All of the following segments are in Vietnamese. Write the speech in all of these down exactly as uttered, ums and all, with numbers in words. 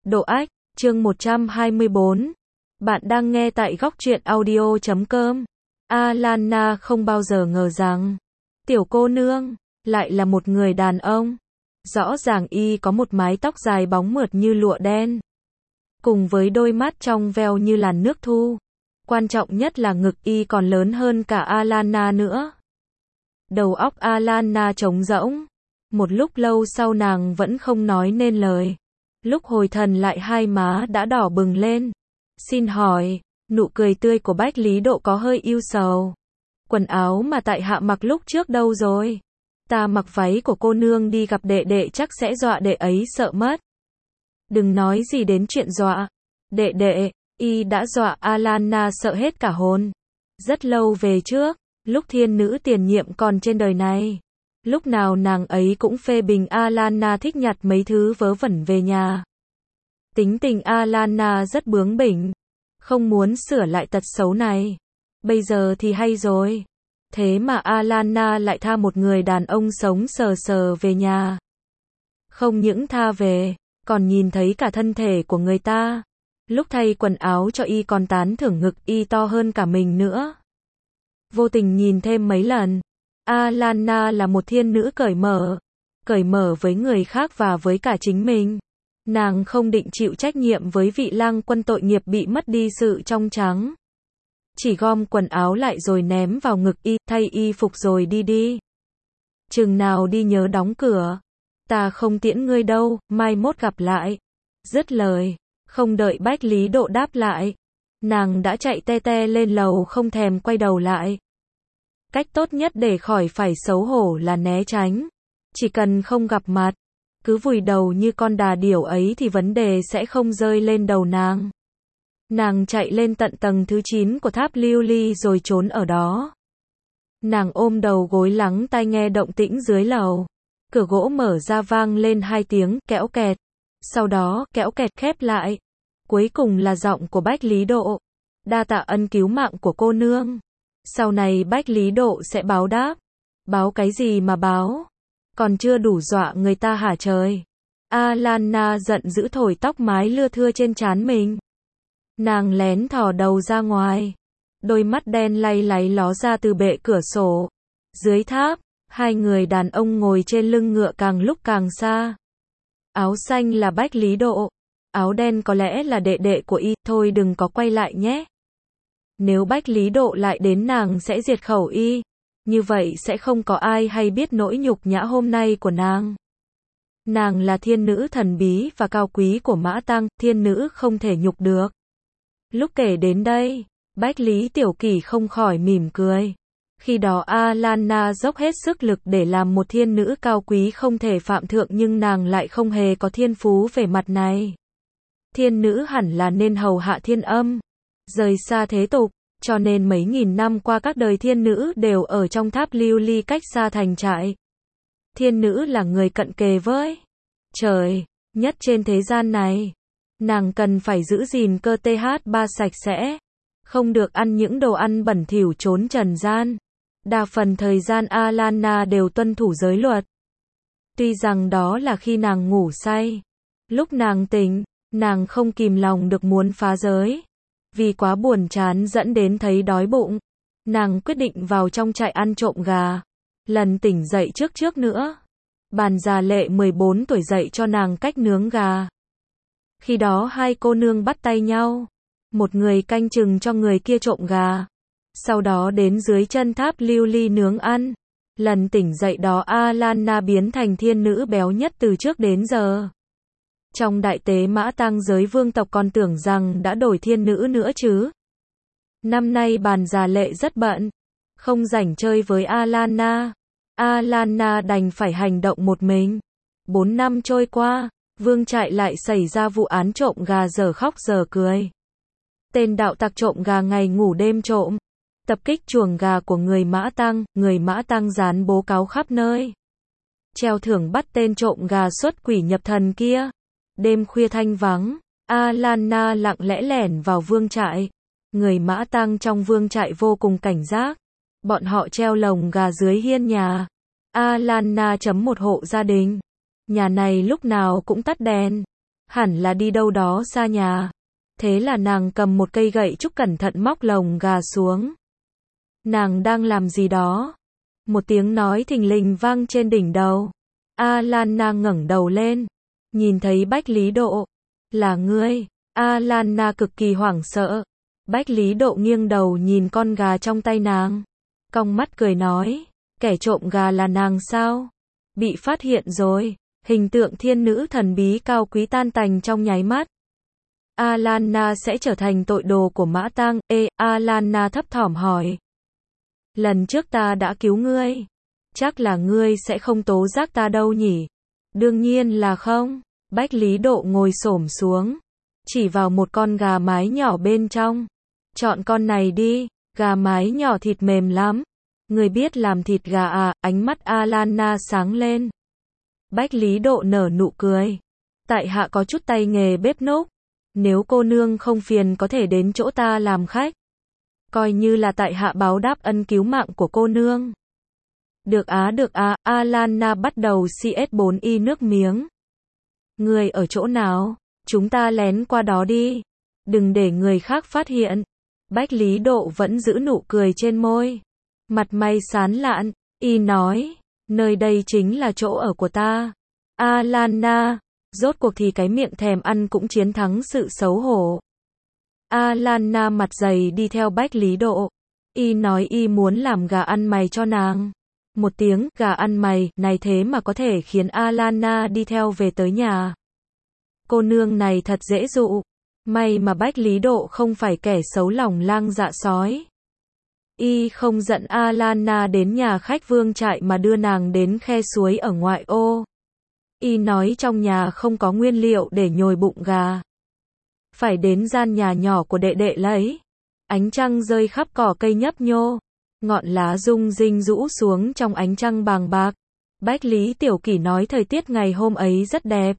Độ ách, chương một trăm hai mươi bốn. Bạn đang nghe tại góc truyện audio chấm com. Alana không bao giờ ngờ rằng, tiểu cô nương, lại là một người đàn ông. Rõ ràng y có một mái tóc dài bóng mượt như lụa đen. Cùng với đôi mắt trong veo như làn nước thu. Quan trọng nhất là ngực y còn lớn hơn cả Alana nữa. Đầu óc Alana trống rỗng. Một lúc lâu sau nàng vẫn không nói nên lời. Lúc hồi thần lại hai má đã đỏ bừng lên. Xin hỏi, nụ cười tươi của Bách Lý Độ có hơi ưu sầu. Quần áo mà tại hạ mặc lúc trước đâu rồi? Ta mặc váy của cô nương đi gặp đệ đệ chắc sẽ dọa đệ ấy sợ mất. Đừng nói gì đến chuyện dọa. Đệ đệ, y đã dọa Alana sợ hết cả hồn. Rất lâu về trước, lúc thiên nữ tiền nhiệm còn trên đời này. Lúc nào nàng ấy cũng phê bình Alana thích nhặt mấy thứ vớ vẩn về nhà. Tính tình Alana rất bướng bỉnh, không muốn sửa lại tật xấu này. Bây giờ thì hay rồi. Thế mà Alana lại tha một người đàn ông sống sờ sờ về nhà. Không những tha về, còn nhìn thấy cả thân thể của người ta. Lúc thay quần áo cho y còn tán thưởng ngực y to hơn cả mình nữa. Vô tình nhìn thêm mấy lần. Alana là một thiên nữ cởi mở. Cởi mở với người khác và với cả chính mình. Nàng không định chịu trách nhiệm với vị lang quân tội nghiệp bị mất đi sự trong trắng. Chỉ gom quần áo lại rồi ném vào ngực y, thay y phục rồi đi đi. Chừng nào đi nhớ đóng cửa. Ta không tiễn ngươi đâu, mai mốt gặp lại. Dứt lời, không đợi Bách Lý Độ đáp lại. Nàng đã chạy te te lên lầu không thèm quay đầu lại. Cách tốt nhất để khỏi phải xấu hổ là né tránh. Chỉ cần không gặp mặt, cứ vùi đầu như con đà điểu ấy thì vấn đề sẽ không rơi lên đầu nàng. Nàng chạy lên tận tầng thứ chín của tháp lưu ly rồi trốn ở đó. Nàng ôm đầu gối lắng tai nghe động tĩnh dưới lầu. Cửa gỗ mở ra vang lên hai tiếng kẽo kẹt. Sau đó kẽo kẹt khép lại. Cuối cùng là giọng của Bách Lý Độ. Đa tạ ân cứu mạng của cô nương. Sau này Bách Lý Độ sẽ báo đáp. Báo cái gì mà báo? Còn chưa đủ dọa người ta hả trời? Alana giận dữ thổi tóc mái lưa thưa trên trán mình. Nàng lén thò đầu ra ngoài. Đôi mắt đen lay láy ló ra từ bệ cửa sổ. Dưới tháp, hai người đàn ông ngồi trên lưng ngựa càng lúc càng xa. Áo xanh là Bách Lý Độ. Áo đen có lẽ là đệ đệ của y. Thôi đừng có quay lại nhé. Nếu Bách Lý Độ lại đến nàng sẽ diệt khẩu y. Như vậy sẽ không có ai hay biết nỗi nhục nhã hôm nay của nàng. Nàng là thiên nữ thần bí và cao quý của Mã Tăng, thiên nữ không thể nhục được. Lúc kể đến đây, Bách Lý Tiểu Kỷ không khỏi mỉm cười. Khi đó Alana dốc hết sức lực để làm một thiên nữ cao quý không thể phạm thượng nhưng nàng lại không hề có thiên phú về mặt này. Thiên nữ hẳn là nên hầu hạ thiên âm, rời xa thế tục. Cho nên mấy nghìn năm qua các đời thiên nữ đều ở trong tháp lưu ly cách xa thành trại. Thiên nữ là người cận kề với trời nhất trên thế gian này. Nàng cần phải giữ gìn cơ tê hát ba sạch sẽ. Không được ăn những đồ ăn bẩn thỉu trốn trần gian. Đa phần thời gian Alana đều tuân thủ giới luật. Tuy rằng đó là khi nàng ngủ say. Lúc nàng tỉnh, nàng không kìm lòng được muốn phá giới. Vì quá buồn chán dẫn đến thấy đói bụng. Nàng quyết định vào trong trại ăn trộm gà. Lần tỉnh dậy trước trước nữa. Bàn già Lệ mười bốn tuổi dạy cho nàng cách nướng gà. Khi đó hai cô nương bắt tay nhau. Một người canh chừng cho người kia trộm gà. Sau đó đến dưới chân tháp lưu ly nướng ăn. Lần tỉnh dậy đó Alana biến thành thiên nữ béo nhất từ trước đến giờ. Trong đại tế Mã Tăng giới vương tộc còn tưởng rằng đã đổi thiên nữ nữa chứ. Năm nay bàn già Lệ rất bận. Không rảnh chơi với Alana. Alana đành phải hành động một mình. Bốn năm trôi qua, vương trại lại xảy ra vụ án trộm gà giờ khóc giờ cười. Tên đạo tặc trộm gà ngày ngủ đêm trộm. Tập kích chuồng gà của người Mã Tăng, người Mã Tăng dán bố cáo khắp nơi. Treo thưởng bắt tên trộm gà xuất quỷ nhập thần kia. Đêm khuya thanh vắng, Alana lặng lẽ lẻn vào vương trại. Người Mã Tăng trong vương trại vô cùng cảnh giác. Bọn họ treo lồng gà dưới hiên nhà. Alana chấm một hộ gia đình. Nhà này lúc nào cũng tắt đèn. hẳn là đi đâu đó xa nhà. Thế là nàng cầm một cây gậy trúc cẩn thận móc lồng gà xuống. Nàng đang làm gì đó? Một tiếng nói thình lình vang trên đỉnh đầu. Alana ngẩng đầu lên, nhìn thấy Bách Lý Độ. Là ngươi? Alana cực kỳ hoảng sợ. Bách Lý Độ nghiêng đầu nhìn con gà trong tay nàng, cong mắt cười nói, kẻ trộm gà là nàng sao? Bị phát hiện rồi. Hình tượng thiên nữ thần bí cao quý tan tành trong nháy mắt. Alana sẽ trở thành tội đồ của Mã Tang. Ê, Alana thấp thỏm hỏi. Lần trước ta đã cứu ngươi. Chắc là ngươi sẽ không tố giác ta đâu nhỉ? Đương nhiên là không. Bách Lý Độ ngồi xổm xuống, chỉ vào một con gà mái nhỏ bên trong. Chọn con này đi, gà mái nhỏ thịt mềm lắm. Ngươi biết làm thịt gà à? Ánh mắt Alana sáng lên. Bách Lý Độ nở nụ cười. Tại hạ có chút tay nghề bếp núc. Nếu cô nương không phiền có thể đến chỗ ta làm khách. Coi như là tại hạ báo đáp ân cứu mạng của cô nương. Được á được á, Alana bắt đầu xê ét bốn y nước miếng. Người ở chỗ nào? Chúng ta lén qua đó đi. Đừng để người khác phát hiện. Bách Lý Độ vẫn giữ nụ cười trên môi. Mặt mày sán lạn, y nói, nơi đây chính là chỗ ở của ta. Alana, rốt cuộc thì cái miệng thèm ăn cũng chiến thắng sự xấu hổ. Alana mặt dày đi theo Bách Lý Độ. Y nói y muốn làm gà ăn mày cho nàng. Một tiếng gà ăn mày này thế mà có thể khiến Alana đi theo về tới nhà. Cô nương này thật dễ dụ. May mà Bách Lý Độ không phải kẻ xấu lòng lang dạ sói. Y không dẫn Alana đến nhà khách vương trại mà đưa nàng đến khe suối ở ngoại ô. Y nói trong nhà không có nguyên liệu để nhồi bụng gà. Phải đến gian nhà nhỏ của đệ đệ lấy. Ánh trăng rơi khắp cỏ cây nhấp nhô. Ngọn lá rung rinh rũ xuống trong ánh trăng bàng bạc. Bách Lý Tiểu Kỷ nói thời tiết ngày hôm ấy rất đẹp.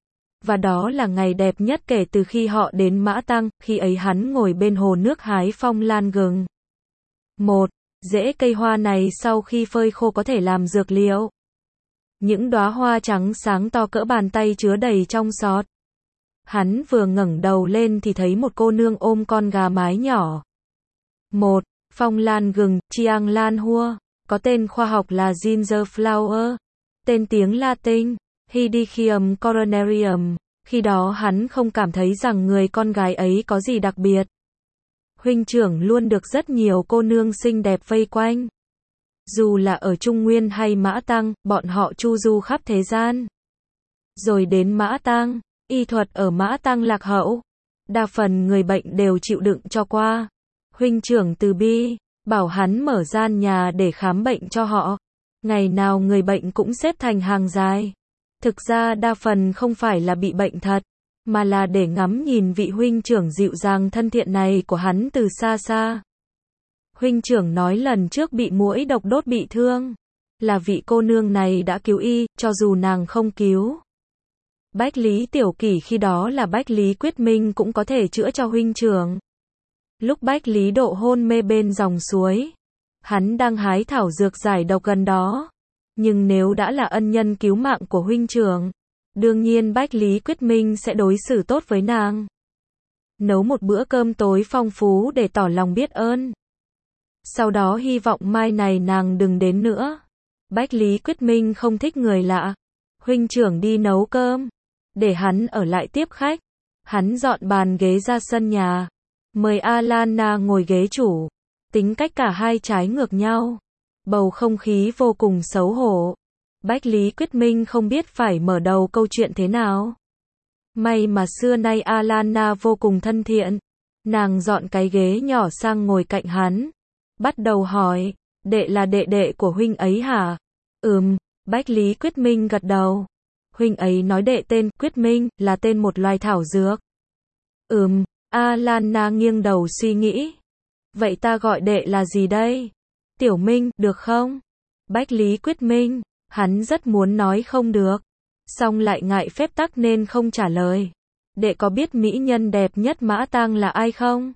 Và đó là ngày đẹp nhất kể từ khi họ đến Mã Tăng, khi ấy hắn ngồi bên hồ nước hái phong lan gừng. Một, rễ cây hoa này sau khi phơi khô có thể làm dược liệu. Những đóa hoa trắng sáng to cỡ bàn tay chứa đầy trong sọt. Hắn vừa ngẩng đầu lên thì thấy một cô nương ôm con gà mái nhỏ. Một, phong lan gừng, Chiang Lan Hua, có tên khoa học là Ginger Flower, tên tiếng Latin, Hedychium coronarium. Khi đó hắn không cảm thấy rằng người con gái ấy có gì đặc biệt. Huynh trưởng luôn được rất nhiều cô nương xinh đẹp vây quanh. Dù là ở Trung Nguyên hay Mã Tăng, bọn họ chu du khắp thế gian. Rồi đến Mã Tăng, y thuật ở Mã Tăng lạc hậu. Đa phần người bệnh đều chịu đựng cho qua. Huynh trưởng từ bi, bảo hắn mở gian nhà để khám bệnh cho họ. Ngày nào người bệnh cũng xếp thành hàng dài. Thực ra đa phần không phải là bị bệnh thật, mà là để ngắm nhìn vị huynh trưởng dịu dàng thân thiện này của hắn từ xa xa. Huynh trưởng nói lần trước bị muỗi độc đốt bị thương, là vị cô nương này đã cứu y, cho dù nàng không cứu. Bách Lý Tiểu Kỷ khi đó là Bách Lý Quyết Minh cũng có thể chữa cho huynh trưởng. Lúc Bách Lý Độ hôn mê bên dòng suối, hắn đang hái thảo dược giải độc gần đó. Nhưng nếu đã là ân nhân cứu mạng của huynh trưởng, đương nhiên Bách Lý Quyết Minh sẽ đối xử tốt với nàng. Nấu một bữa cơm tối phong phú để tỏ lòng biết ơn. Sau đó hy vọng mai này nàng đừng đến nữa. Bách Lý Quyết Minh không thích người lạ. Huynh trưởng đi nấu cơm, để hắn ở lại tiếp khách. Hắn dọn bàn ghế ra sân nhà, mời Alana ngồi ghế chủ. Tính cách cả hai trái ngược nhau. Bầu không khí vô cùng xấu hổ. Bách Lý Quyết Minh không biết phải mở đầu câu chuyện thế nào. May mà xưa nay Alana vô cùng thân thiện. Nàng dọn cái ghế nhỏ sang ngồi cạnh hắn. Bắt đầu hỏi, đệ là đệ đệ của huynh ấy hả? Ừm, Bách Lý Quyết Minh gật đầu. Huynh ấy nói đệ tên Quyết Minh là tên một loài thảo dược. Ừm, Alana nghiêng đầu suy nghĩ. Vậy ta gọi đệ là gì đây? Tiểu Minh, được không? Bách Lý Quyết Minh, hắn rất muốn nói không được, song lại ngại phép tắc nên không trả lời. Đệ có biết mỹ nhân đẹp nhất Mã Tang là ai không?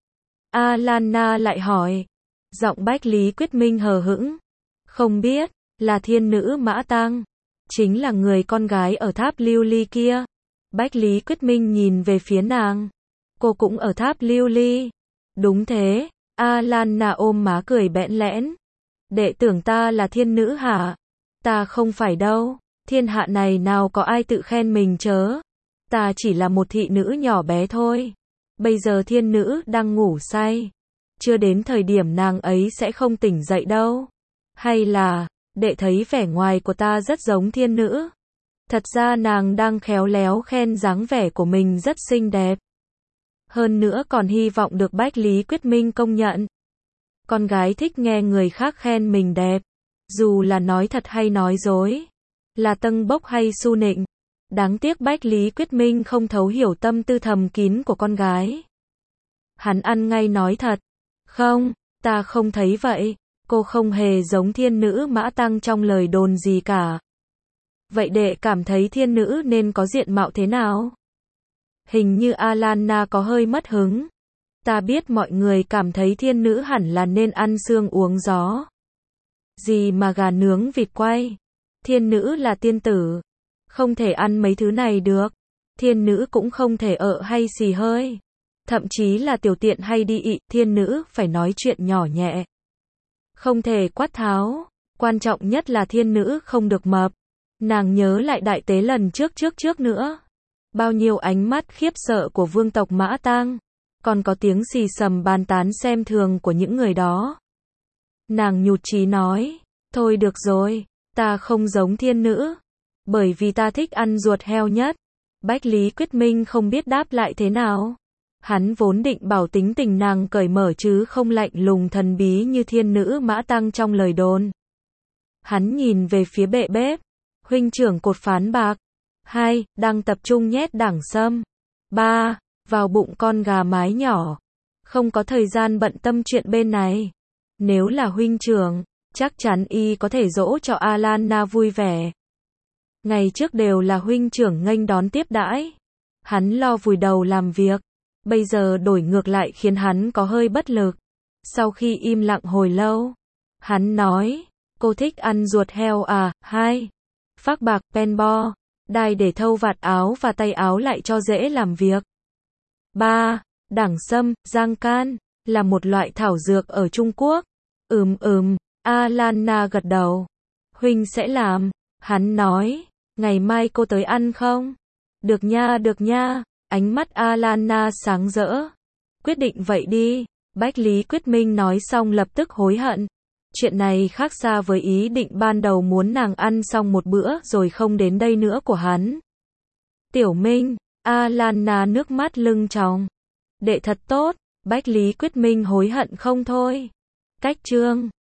Alana lại hỏi. Giọng Bách Lý Quyết Minh hờ hững. Không biết, là thiên nữ Mã Tang. Chính là người con gái ở tháp lưu ly kia. Bách Lý Quyết Minh nhìn về phía nàng. Cô cũng ở tháp lưu ly. Đúng thế, Alana ôm má cười bẽn lẽn. Đệ tưởng ta là thiên nữ hả? Ta không phải đâu, thiên hạ này nào có ai tự khen mình chớ. Ta chỉ là một thị nữ nhỏ bé thôi. Bây giờ thiên nữ đang ngủ say. Chưa đến thời điểm nàng ấy sẽ không tỉnh dậy đâu. Hay là, đệ thấy vẻ ngoài của ta rất giống thiên nữ. Thật ra nàng đang khéo léo khen dáng vẻ của mình rất xinh đẹp. Hơn nữa còn hy vọng được Bách Lý Quyết Minh công nhận. Con gái thích nghe người khác khen mình đẹp. Dù là nói thật hay nói dối. Là tâng bốc hay su nịnh. Đáng tiếc Bách Lý Quyết Minh không thấu hiểu tâm tư thầm kín của con gái. Hắn ăn ngay nói thật. Không, ta không thấy vậy. Cô không hề giống thiên nữ Mã Tăng trong lời đồn gì cả. Vậy đệ cảm thấy thiên nữ nên có diện mạo thế nào? Hình như Alana có hơi mất hứng. Ta biết mọi người cảm thấy thiên nữ hẳn là nên ăn xương uống gió. Gì mà gà nướng vịt quay. Thiên nữ là tiên tử. Không thể ăn mấy thứ này được. Thiên nữ cũng không thể ợ hay xì hơi. Thậm chí là tiểu tiện hay đi ị, thiên nữ phải nói chuyện nhỏ nhẹ. Không thể quát tháo. Quan trọng nhất là thiên nữ không được mập. Nàng nhớ lại đại tế lần trước trước trước nữa. Bao nhiêu ánh mắt khiếp sợ của vương tộc Mã Tang. Còn có tiếng xì xầm bàn tán xem thường của những người đó. Nàng nhụt chí nói. Thôi được rồi, ta không giống thiên nữ. Bởi vì ta thích ăn ruột heo nhất. Bách Lý Quyết Minh không biết đáp lại thế nào. Hắn vốn định bảo tính tình nàng cởi mở chứ không lạnh lùng thần bí như thiên nữ Mã Tăng trong lời đồn. Hắn nhìn về phía bệ bếp. Huynh trưởng cột phán bạc. Hai, đang tập trung nhét đảng sâm. Ba, vào bụng con gà mái nhỏ. Không có thời gian bận tâm chuyện bên này. Nếu là huynh trưởng, chắc chắn y có thể dỗ cho Alana vui vẻ. Ngày trước đều là huynh trưởng nghênh đón tiếp đãi. Hắn lo vùi đầu làm việc. Bây giờ đổi ngược lại khiến hắn có hơi bất lực. Sau khi im lặng hồi lâu, hắn nói, cô thích ăn ruột heo à? Hai, phác bạc, pen bo, đai để thâu vạt áo và tay áo lại cho dễ làm việc. Ba, đảng sâm, giang can, là một loại thảo dược ở Trung Quốc. Ừm ừm, Alana gật đầu. Huynh sẽ làm, hắn nói, ngày mai cô tới ăn không? Được nha, được nha, ánh mắt Alana sáng rỡ. Quyết định vậy đi, Bách Lý Quyết Minh nói xong lập tức hối hận. Chuyện này khác xa với ý định ban đầu muốn nàng ăn xong một bữa rồi không đến đây nữa của hắn. Tiểu Minh, Alana nước mắt lưng tròng. Đệ thật tốt, Bách Lý Quyết Minh hối hận không thôi. Cách chương